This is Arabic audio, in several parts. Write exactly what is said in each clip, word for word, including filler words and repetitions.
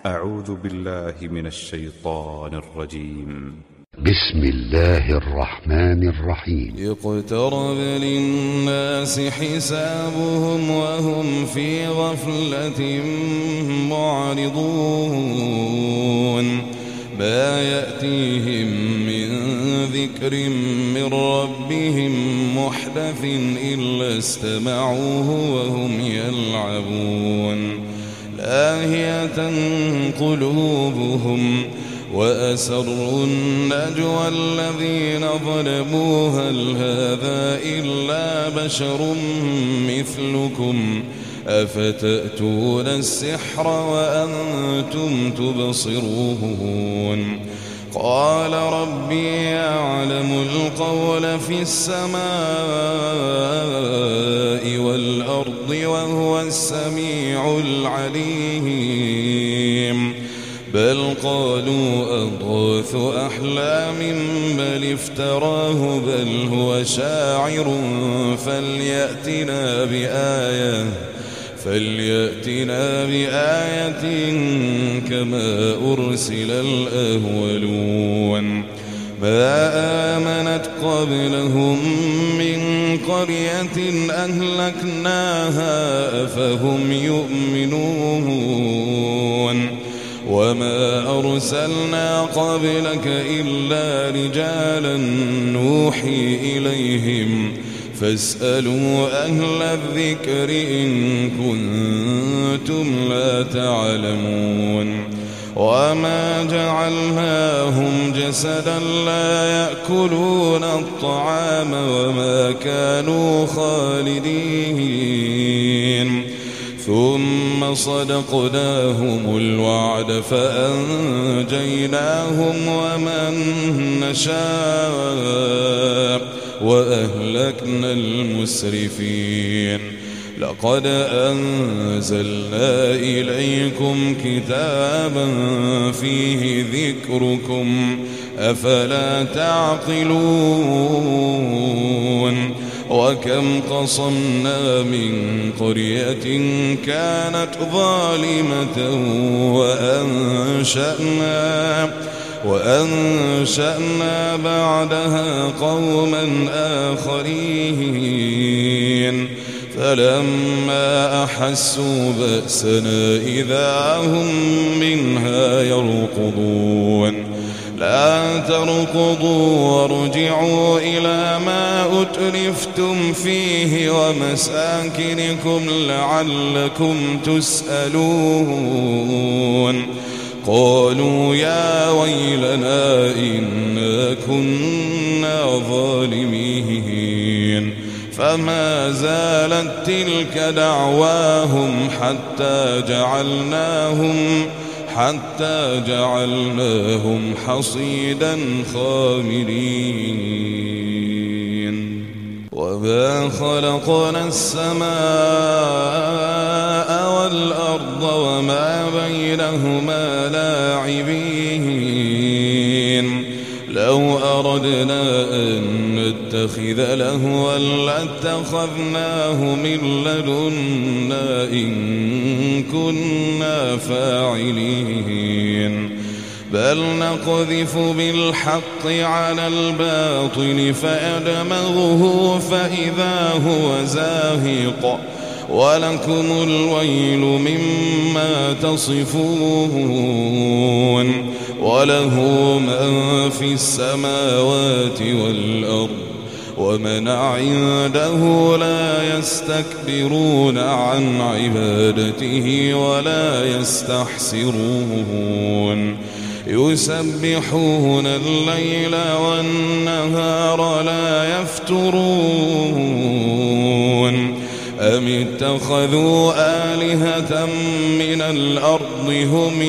أعوذ بالله من الشيطان الرجيم. بسم الله الرحمن الرحيم. اقترب للناس حسابهم وهم في غفلة معرضون ما يأتيهم من ذكر من ربهم محدث إلا استمعوه وهم يلعبون لاهية قلوبهم وأسروا النجوى الذين ظلموا هل هذا إلا بشر مثلكم أفتأتون السحر وأنتم تبصرون قال ربي يعلم القول في السماء والأرض وهو السميع العليم بل قالوا أضغاث أحلام بل افتراه بل هو شاعر فليأتنا بآية فليأتنا بآية كما أرسل الأولون ما آمنت قبلهم من قرية أهلكناها أفهم يؤمنون وما أرسلنا قبلك إلا رجالا نوحي إليهم فاسألوا أهل الذكر إن كنتم لا تعلمون وما جعلناهم جسدا لا يأكلون الطعام وما كانوا خالدين ثم صدقناهم الوعد فأنجيناهم ومن نشاء وأهلكنا المسرفين لقد أنزلنا إليكم كتابا فيه ذكركم أفلا تعقلون وكم قصمنا من قرية كانت ظالمة وأنشأنا وأنشأنا بعدها قوما آخرين فلما أحسوا بأسنا إذا هم منها يركضون لا تركضوا وارجعوا إلى ما أترفتم فيه ومساكنكم لعلكم تسألون قالوا يا ويلنا إنا كنا ظالمين فما زالت تلك دعواهم حتى جعلناهم حتى جعلناهم حصيدا خامرين وما خلقنا السماء والأرض وما بينهما لاعبين لو أردنا أن نتخذ لهوا لاتخذناه من لدنا إن كنا فاعلين بل نقذف بالحق على الباطل فيدمغه فإذا هو زاهق ولكم الويل مما تصفون وله من في السماوات والأرض ومن عنده لا يستكبرون عن عبادته ولا يستحسرون يسبحون الليل والنهار لا يفترون أم اتخذوا آلهة من الأرض هم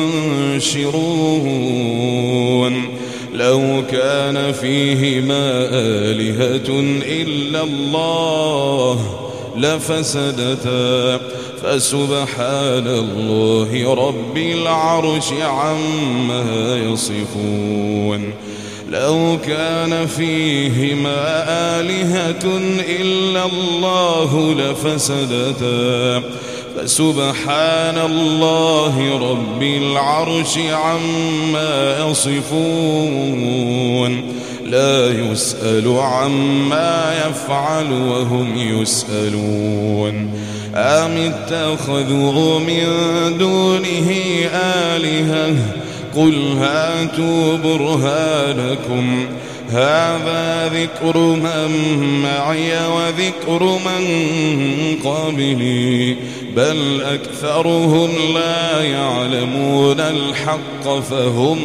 ينشرون لو كان فيهما آلهة إلا الله لفسدتا فسبحان الله رب العرش عما يصفون لو كان فيهما آلهة إلا الله لفسدتا فسبحان الله رب العرش عما يصفون لا يسأل عما يفعل وهم يسألون أم اتخذوا من دونه آلهة قل هاتوا برهانكم هذا ذكر من معي وذكر من قبلي بل أكثرهم لا يعلمون الحق فهم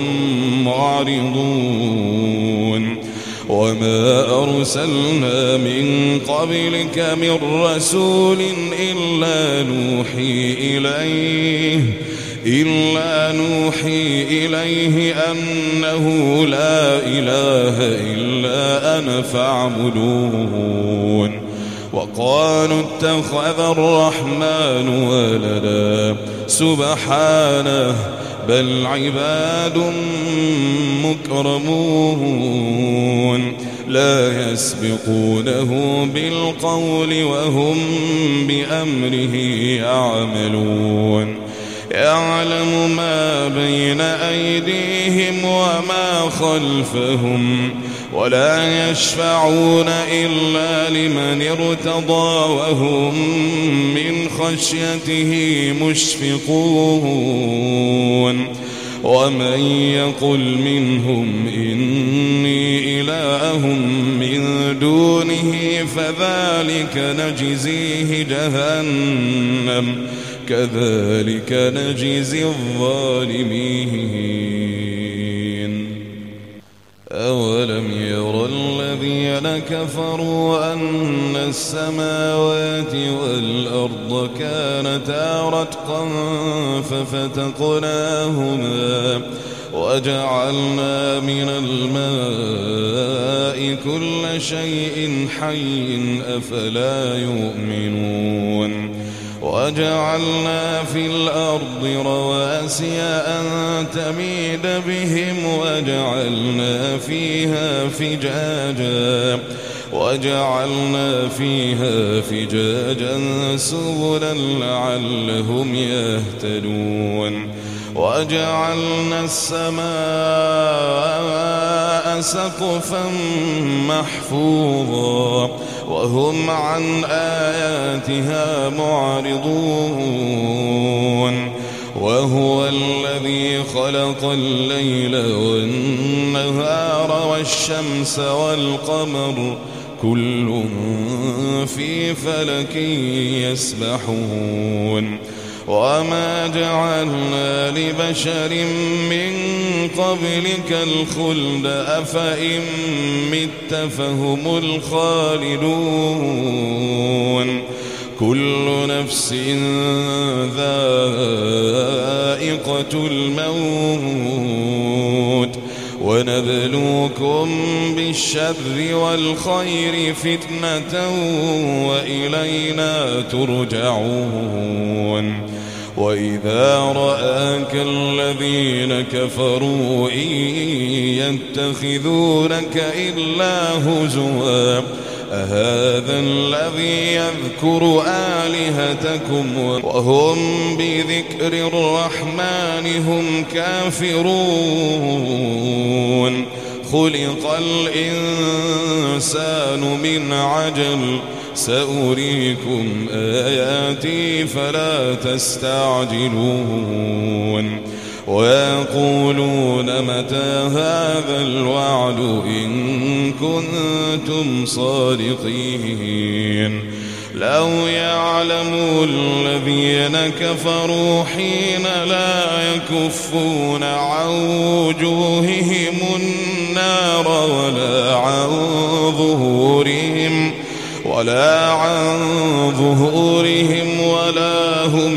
معرضون وما أرسلنا من قبلك من رسول إلا نوحي إليه إلا نوحي إليه أنه لا إله إلا أنا فاعبدون وقالوا اتخذ الرحمن ولدا سبحانه بل عباد مكرمون لا يسبقونه بالقول وهم بأمره يعملون يعلم ما بين أيديهم وما خلفهم ولا يشفعون إلا لمن ارتضى وهم من خشيته مشفقون ومن يقل منهم إني إله من دونه فذلك نجزيه جهنم كذلك نجزي الظالمين أولم ير الذين كفروا أن السماوات والأرض كانتا رتقا ففتقناهما وجعلنا من الماء كل شيء حي أفلا يؤمنون وجعلنا في الأرض رواسي أن تميد بهم وجعلنا فيها فجاجا وجعلنا فيها فجاجا سبلا لعلهم يهتدون وجعلنا السماء سقفا محفوظا وهم عن آياتها معرضون وهو الذي خلق الليل والنهار والشمس والقمر كل في فلك يسبحون وما جعلنا لبشر من قبلك الخلد أفإن مت فهم الخالدون كل نفس ذائقة الموت ونبلوكم بالشر والخير فتنة وإلينا ترجعون وإذا رآك الذين كفروا إن يتخذونك إلا هزوا أهذا الذي يذكر آلهتكم وهم بذكر الرحمن هم كافرون خلق الإنسان من عجل سأريكم آياتي فلا تستعجلون ويقولون متى هذا الوعد إن كنتم صادقين لو يعلم الذين كفروا حين لا يكفون عن وجوههم النار ولا عن ظهورهم ولا عن ظهورهم ولا هم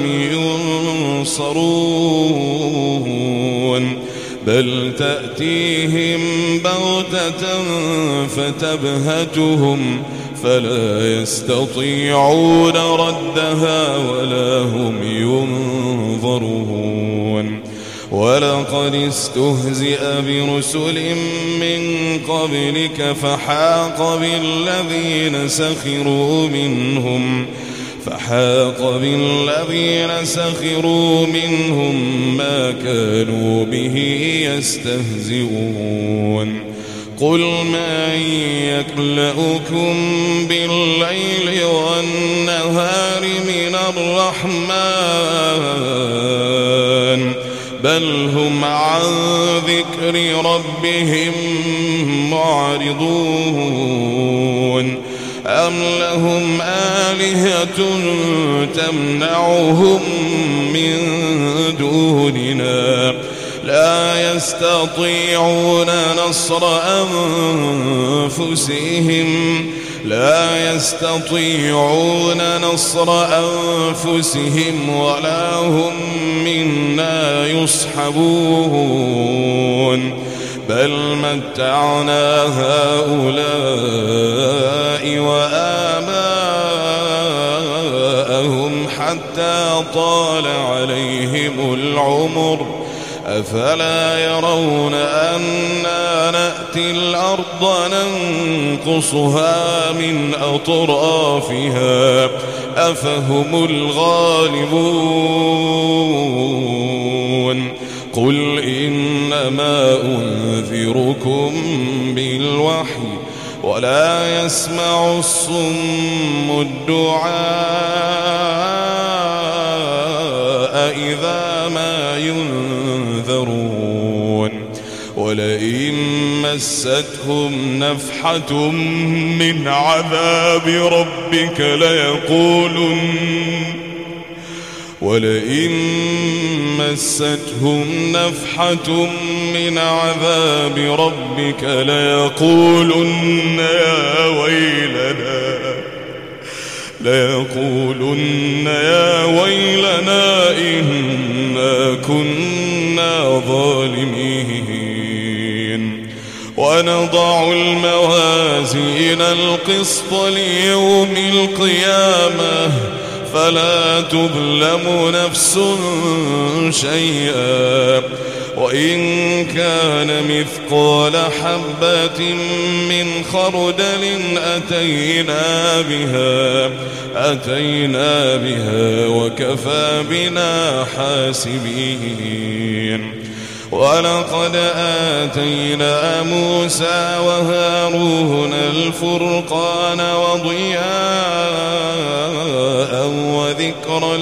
ينصرون بل تأتيهم بغتة فتبهتهم فلا يستطيعون ردها ولا هم ينظرون ولقد استهزئ برسل من قبلك فحاق بالذين سخروا منهم فحاق بالذين سخروا منهم ما كانوا به يستهزئون قل من يكلؤكم بالليل والنهار من الرحمن بل هم عن ذكر ربهم معرضون أم لهم آلهة تمنعهم من دوننا لا يستطيعون نصر أنفسهم لا يستطيعون نصر أنفسهم ولا هم منا يصحبون بل متعنا هؤلاء وآباءهم حتى طال عليهم العمر أفلا يرون أنا نأتي الأرض ننقصها من أطرافها أفهم الغالبون قل إنما أنذركم بالوحي ولا يسمع الصم الدعاء إذا ما ينذرون ولئن مستهم نفحة من عذاب ربك ليقولن ولئن مستهم نفحة من عذاب ربك ليقولن يا ويلنا ليقولن يا ويلنا إنا كنا ظالمين ونضع الموازين القسط ليوم القيامة فلا تظلم نفس شيئا وإن كان مثقال حبة من خردل أتينا بها أتينا بها وكفى بنا حاسبين ولقد آتينا موسى وهارون الفرقان وضياء وذكرا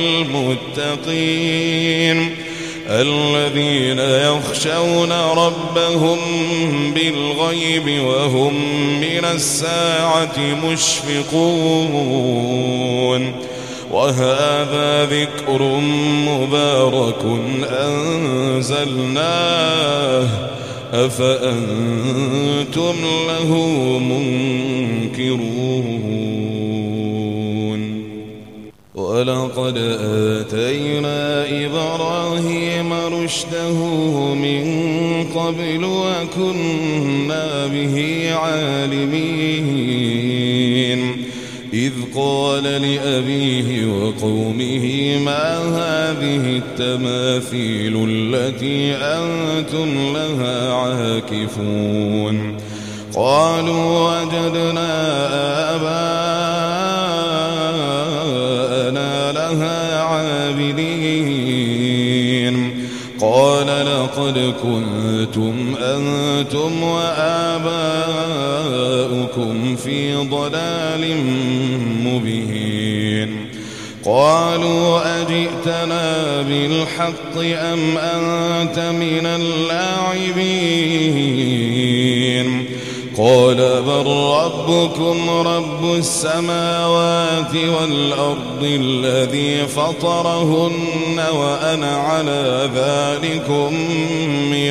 للمتقين الذين يخشون ربهم بالغيب وهم من الساعة مشفقون وهذا ذكر مبارك أنزلناه أفأنتم له منكرون ولقد آتينا إبراهيم رشده من قبل وكنا به عالمين إذ قال لأبيه وقومه ما هذه التماثيل التي أنتم لها عاكفون قالوا وجدنا آباءنا لها عابدين قال لقد كنتم أنتم وآباؤكم في ضلال مبين قالوا أجئتنا بالحق أم أنت من اللاعبين قال بل ربكم رب السماوات والأرض الذي فطرهن وأنا على ذلكم من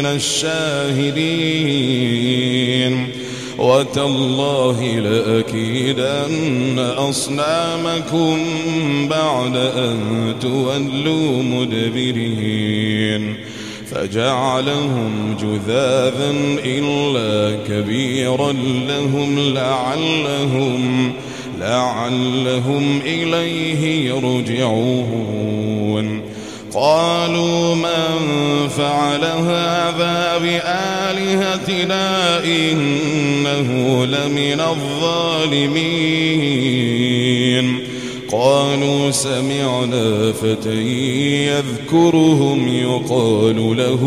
الشاهدين وتالله لأكيدن أصنامكم بعد أن تولوا مدبرين فجعلهم جذاذا إلا كبيرا لهم لعلهم لعلهم إليه يرجعون قالوا من فعل هذا بآلهتنا إنه لمن الظالمين قالوا سمعنا فتى يذكرهم يقال له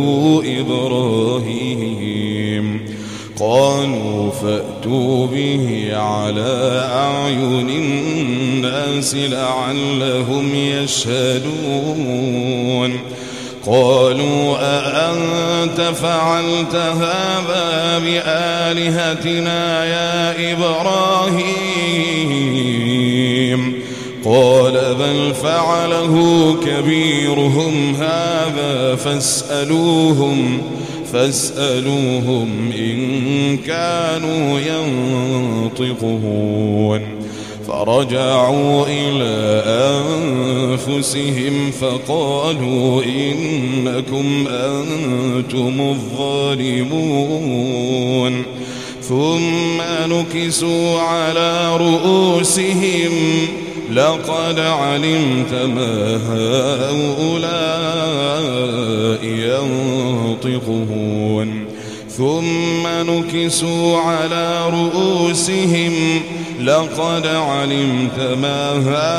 إبراهيم قالوا فأتوا به على أعين الناس لعلهم يشهدون قالوا أأنت فعلت هذا بآلهتنا يا إبراهيم قال بل فعله كبيرهم هذا فاسألوهم فاسألوهم إن كانوا ينطقون فرجعوا إلى أنفسهم فقالوا إنكم أنتم الظالمون ثم نكسوا على رؤوسهم لقد علمت ما هؤلاء ينطقون ثم نكسوا على رؤوسهم لقد علمت ما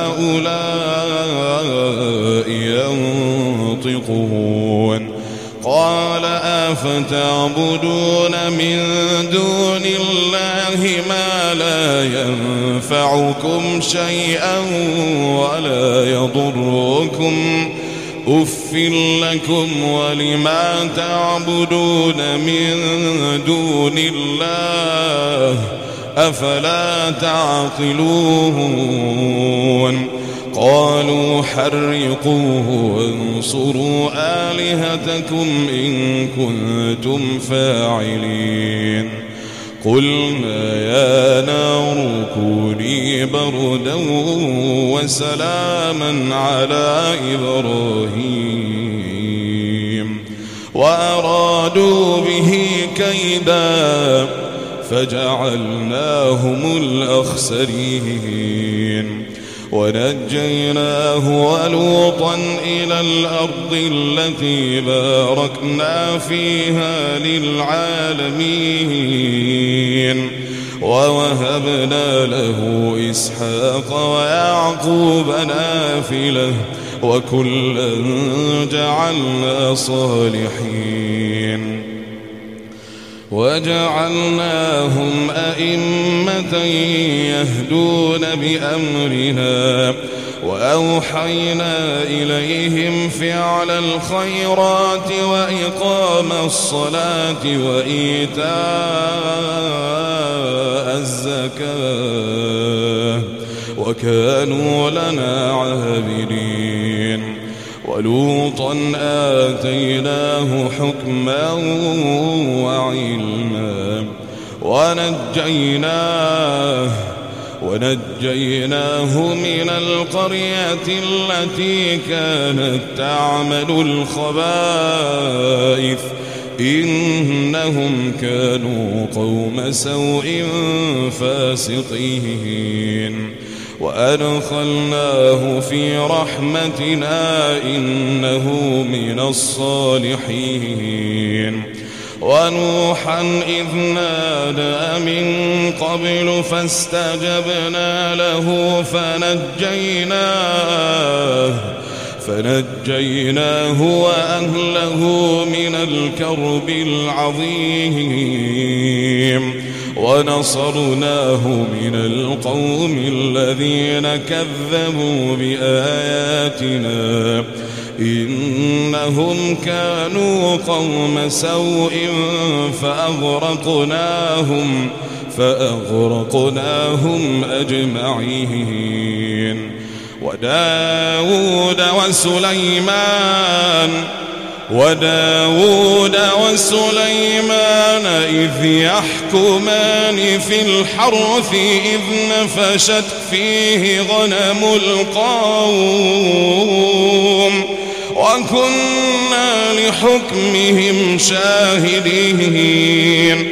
هؤلاء ينطقون قال أفتعبدون من دون الله ما لا ينفعكم شيئا ولا يضركم أف لكم ولما تعبدون من دون الله أفلا تعقلون قالوا حرقوه وانصروا آلهتكم إن كنتم فاعلين قلنا يا نار كوني بردا وسلاما على إبراهيم وأرادوا به كيدا فجعلناهم الأخسرين ونجيناه ولوطا إلى الأرض التي باركنا فيها للعالمين ووهبنا له إسحاق ويعقوب نافلة وكلا جعلنا صالحين وجعلناهم أئمة يهدون بأمرنا وأوحينا إليهم فعل الخيرات وإقام الصلاة وإيتاء الزكاة وكانوا لنا عابدين ولوطا آتيناه حكما وعلما ونجيناه ونجيناه من القرية التي كانت تعمل الخبائث إنهم كانوا قوم سوء فاسقين وأدخلناه في رحمتنا إنه من الصالحين ونوحا إذ نادى من قبل فاستجبنا له فنجيناه فنجيناه وأهله من الكرب العظيم ونصرناه من القوم الذين كذبوا بآياتنا إنهم كانوا قوم سوء فأغرقناهم فأغرقناهم أجمعين وداود وسليمان وداود وسليمان إذ يحكمان في الحرث إذ نفشت فيه غنم القوم وكنا لحكمهم شاهدين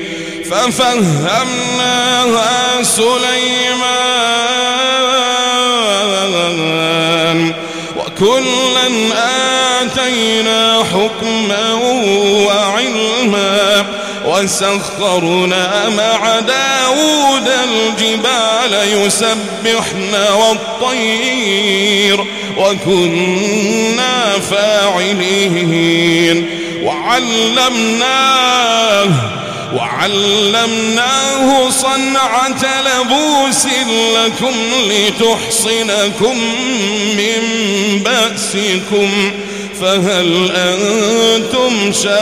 ففهمناها سليمان وكلا آتينا حكما وعلما وسخرنا مع داود الجبال يسبحن والطير وكنا فاعلين وعلمناه وعلمناه صنعة لبوس لكم لتحصنكم من بأسكم فهل أنتم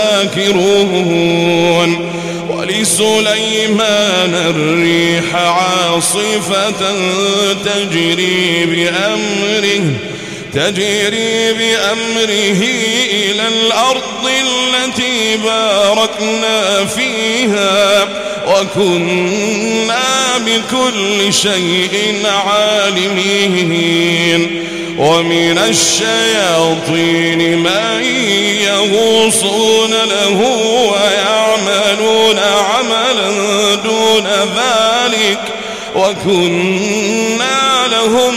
شاكرون ولسليمان الريح عاصفة تجري بأمره تجري بأمره إلى الأرض التي باركنا فيها وكنا بكل شيء عالمين ومن الشياطين من يغوصون له ويعملون عملا دون ذلك وكنا لهم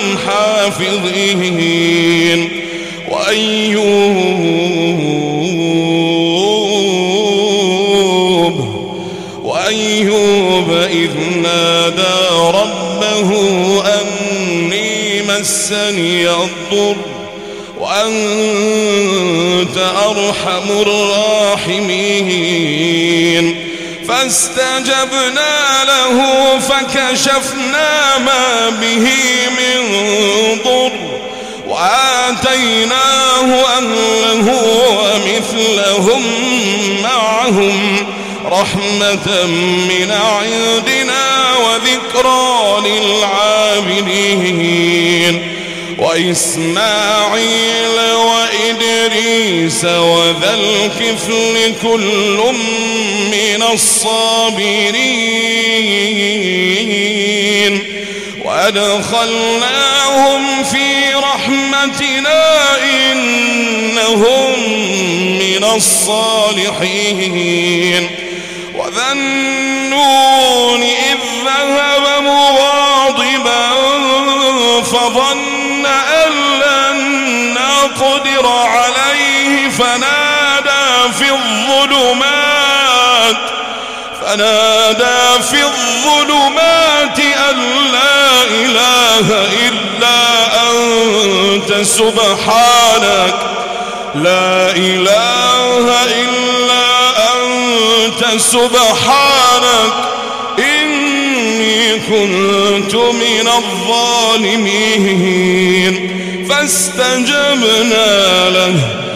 حافظين وأيوب وأيوب إذ نادى ربه أني مسني الضر وأنت أرحم الراحمين فاستجبنا له فكشفنا ما به من ضر وآتيناه أهله ومثلهم معهم رحمة من عندنا وذكرى للعابدين وإسماعيل وإدريس وذا الكفل كل من الصابرين وأدخلناهم في رحمتنا إنهم من الصالحين وذا النون إذ ذهب مغاضبا فظن أن لن نقدر عليه فنادى في الظلمات فنادى في الظلمات أن لا إله إلا أنت سبحانك لا إله إلا أنت سبحانك إني كنت من الظالمين فاستجبنا له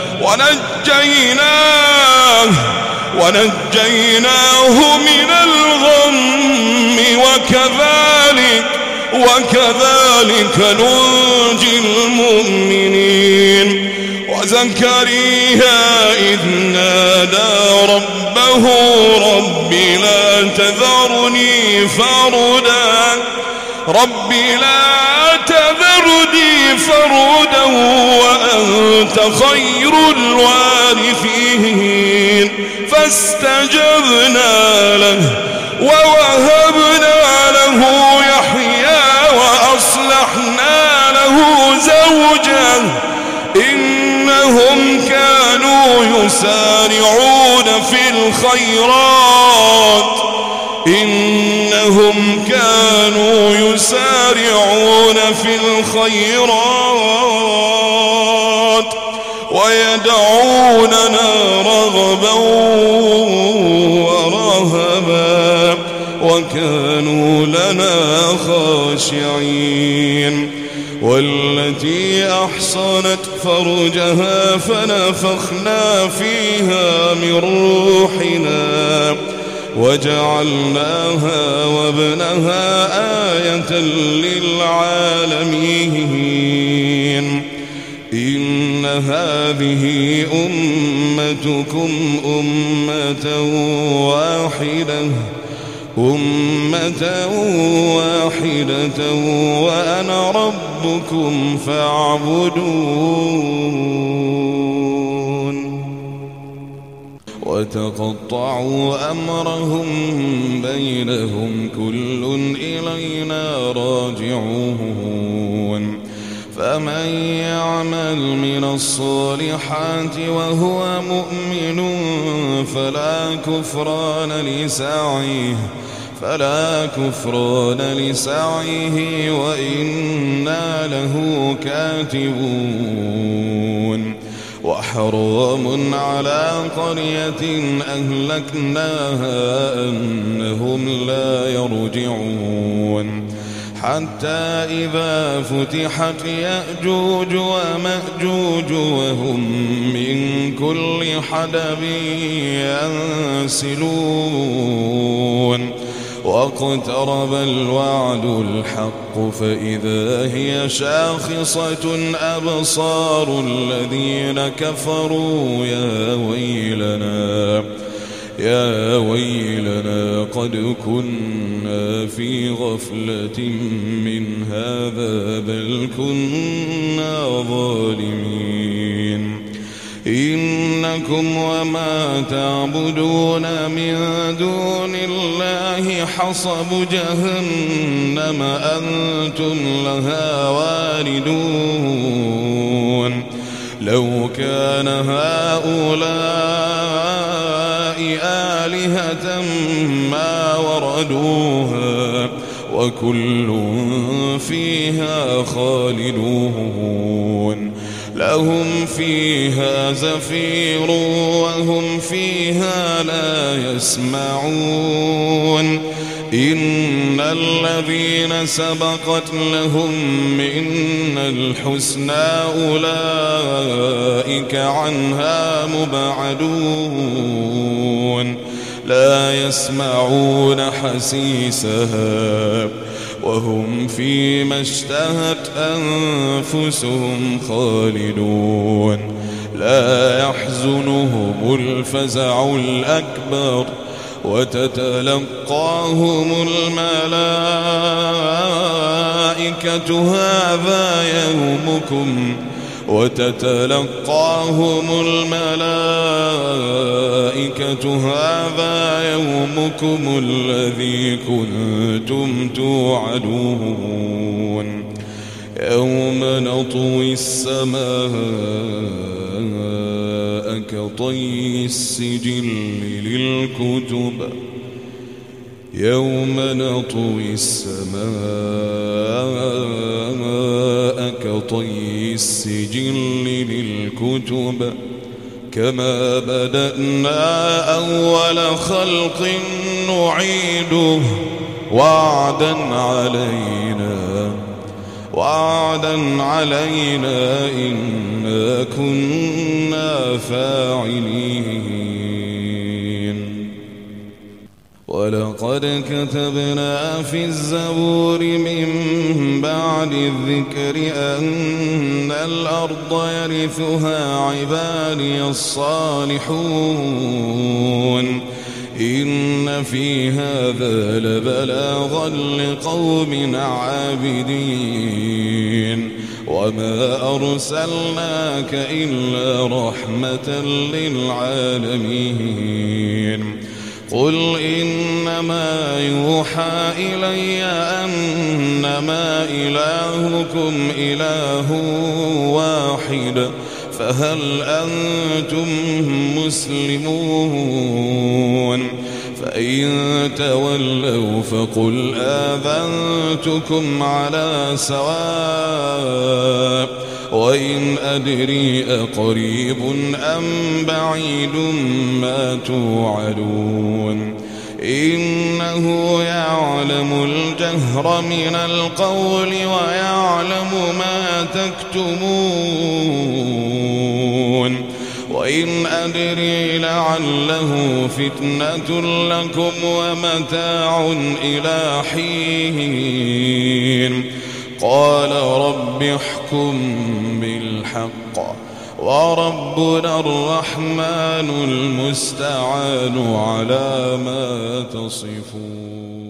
ونجيناه ونجيناه من الغم وكذلك وكذلك ننجي المؤمنين وزكريا إذ نادى ربه رب لا تذرني فردا رب لا تذرني فردا وأنت خير الوارثين فاستجبنا له ووهبنا له يحيى وأصلحنا له زوجه إنهم كانوا يسارعون في الخيرات إنهم كانوا يسارعون في الخيرات ويدعوننا رغبا ورهبا وكانوا لنا خاشعين والتي أحصنت فرجها فنفخنا فيها من روحنا وجعلناها وابنها آية للعالمين إن هذه أمتكم أمة واحدة أمة واحدة وأنا ربكم فاعبدون وتقطعوا أمرهم بينهم كل إلينا راجعون فمن يعمل من الصالحات وهو مؤمن فلا كفران لسعيه فلا كفران لسعيه وإنا له كاتبون وحرام على قرية أهلكناها أنهم لا يرجعون حتى إذا فتحت يأجوج ومأجوج وهم من كل حدب ينسلون واقترب الوعد الحق فإذا هي شاخصة أبصار الذين كفروا يا ويلنا يا ويلنا قد كنا في غفلة من هذا بل كنا ظالمين إنكم وما تعبدون من دون الله حصب جهنم أنتم لها واردون لو كان هؤلاء آلهة ما وردوها وكل فيها خالدون لهم فيها زفير وهم فيها لا يسمعون إن الذين سبقت لهم منا الحسنى أولئك عنها مبعدون لا يسمعون حسيسها وهم فيما اشتهت أنفسهم خالدون لا يحزنهم الفزع الأكبر وتتلقاهم الملائكة هذا يومكم وتتلقاهم الملائكة هذا يومكم الذي كنتم توعدون يوم نطوي السماء كطي السجل للكتب يوم نطوي السماء كطي السجل للكتب كما بدأنا أول خلق نعيده وعدا علينا وعدا علينا إنا كنا فاعلين ولقد كتبنا في الزبور من بعد الذكر أن الأرض يرثها عبادي الصالحون إن في هذا لبلاغا لقوم عابدين وما أرسلناك إلا رحمة للعالمين قل إنما يوحى إلي أنما إلهكم إله واحد فهل أنتم مسلمون فإن تولوا فقل آذنتكم على سواء وإن أدري أقريب أم بعيد ما توعدون إنه يعلم الجهر من القول ويعلم ما تكتمون وإن أدري لعله فتنة لكم ومتاع إلى حين قال رب احكم بالحق وربنا الرحمن المستعان على ما تصفون.